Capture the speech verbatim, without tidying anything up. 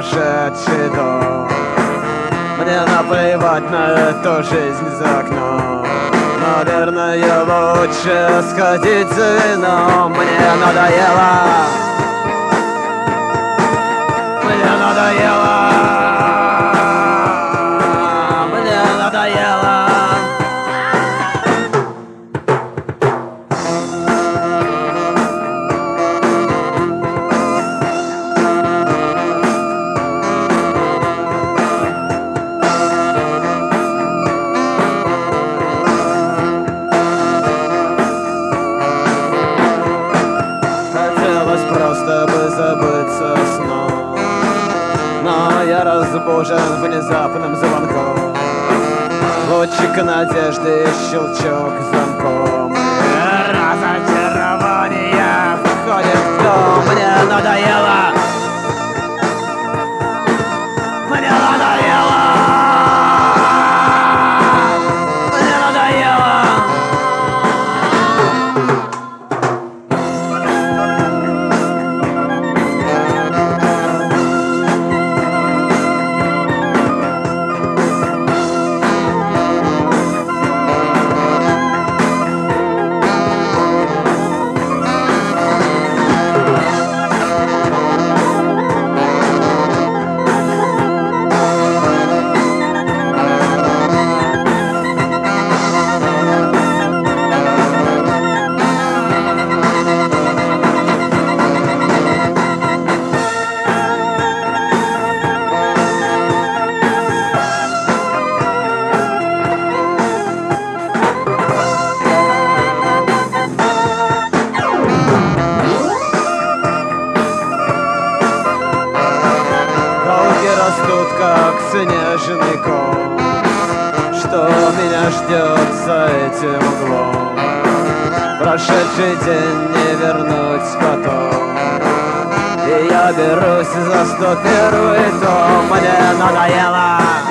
сумасшедший дом. Мне наплевать на эту жизнь за окном. Наверное, лучше сходить за вином. Мне надоело. Мне надоело. Мне надоело. Просто бы забыться сном, но я разбужен внезапным звонком. Лучик надежды и щелчок замком. И разочарование входит в дом. Мне надоело. Мне надоело. Мне надоело. Растут, как снежный ком. Что меня ждет за этим углом? Прошедший день не вернуть потом. И я берусь за сто первый том. Мне надоело.